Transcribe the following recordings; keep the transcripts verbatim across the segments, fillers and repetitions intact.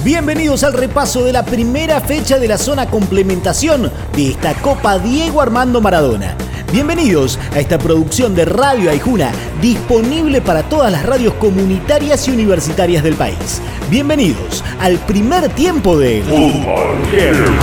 Bienvenidos al repaso de la primera fecha de la zona complementación de esta Copa Diego Armando Maradona. Bienvenidos a esta producción de Radio Aijuna, disponible para todas las radios comunitarias y universitarias del país. Bienvenidos al primer tiempo de Fútbol Heavy.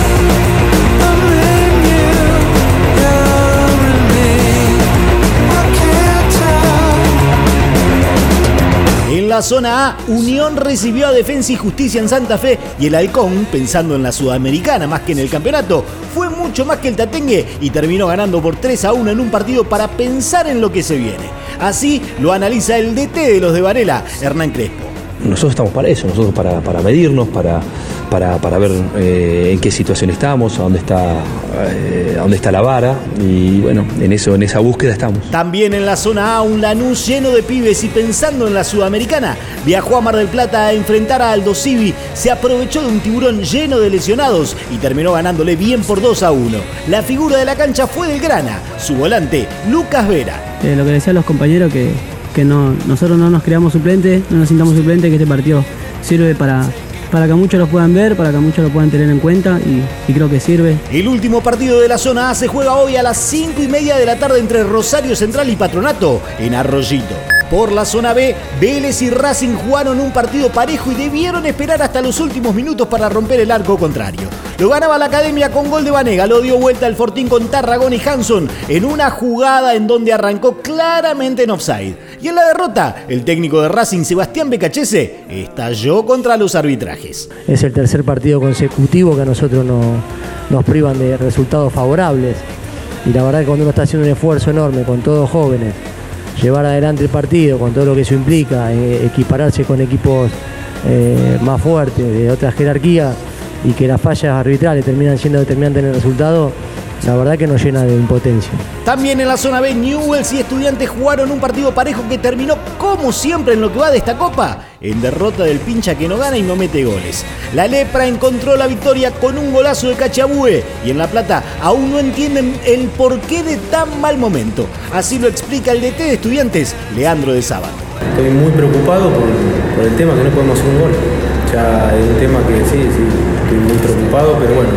En la zona A, Unión recibió a Defensa y Justicia en Santa Fe y el Halcón, pensando en la Sudamericana más que en el campeonato, fue mucho más que el Tatengue y terminó ganando por tres a uno en un partido para pensar en lo que se viene. Así lo analiza el D T de los de Varela, Hernán Crespo. Nosotros estamos para eso, nosotros para, para medirnos, para, para, para ver eh, en qué situación estamos, a dónde está, eh, a dónde está la vara, y bueno, en eso, en esa búsqueda estamos. También en la zona A, un Lanús lleno de pibes y pensando en la Sudamericana, viajó a Mar del Plata a enfrentar a Aldo Civi, se aprovechó de un Tiburón lleno de lesionados y terminó ganándole bien por dos a uno. La figura de la cancha fue del Grana, su volante, Lucas Vera. Eh, lo que decían los compañeros que... que no, nosotros no nos creamos suplentes, no nos sintamos suplentes, que este partido sirve para, para que muchos lo puedan ver, para que muchos lo puedan tener en cuenta y, y creo que sirve. El último partido de la zona A se juega hoy a las cinco y media de la tarde entre Rosario Central y Patronato en Arroyito. Por la zona B, Vélez y Racing jugaron un partido parejo y debieron esperar hasta los últimos minutos para romper el arco contrario. Lo ganaba la Academia con gol de Banega, lo dio vuelta el Fortín con Tarragón y Hanson en una jugada en donde arrancó claramente en offside. Y en la derrota, el técnico de Racing, Sebastián Becachese, estalló contra los arbitrajes. Es el tercer partido consecutivo que a nosotros no, nos privan de resultados favorables. Y la verdad que cuando uno está haciendo un esfuerzo enorme con todos jóvenes, llevar adelante el partido con todo lo que eso implica, eh, equipararse con equipos eh, más fuertes, de otra jerarquía, y que las fallas arbitrales terminan siendo determinantes en el resultado, la verdad que nos llena de impotencia. También en la zona B, Newell's y Estudiantes jugaron un partido parejo que terminó, como siempre en lo que va de esta copa, en derrota del pincha que no gana y no mete goles. La Lepra encontró la victoria con un golazo de Cachabue y en La Plata aún no entienden el porqué de tan mal momento. Así lo explica el D T de Estudiantes, Leandro de Sábato. Estoy muy preocupado por, por el tema que no podemos hacer un gol. Ya es un tema que sí, sí, estoy muy preocupado, pero bueno.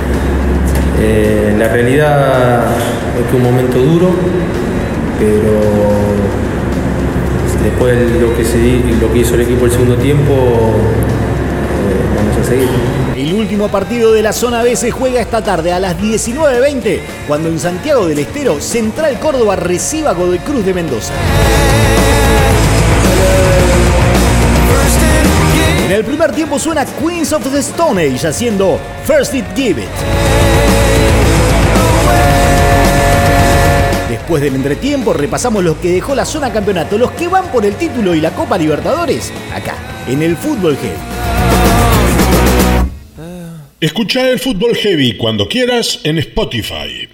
Eh, la realidad es que un momento duro, pero después lo que, se, lo que hizo el equipo el segundo tiempo, eh, vamos a seguir. El último partido de la zona B se juega esta tarde a las diecinueve veinte, cuando en Santiago del Estero, Central Córdoba reciba a Godoy Cruz de Mendoza. En el primer tiempo suena Queens of the Stone Age haciendo First It Give It. Después del entretiempo repasamos los que dejó la zona campeonato, los que van por el título y la Copa Libertadores, acá, en el Fútbol Heavy. Escucha el Fútbol Heavy cuando quieras en Spotify.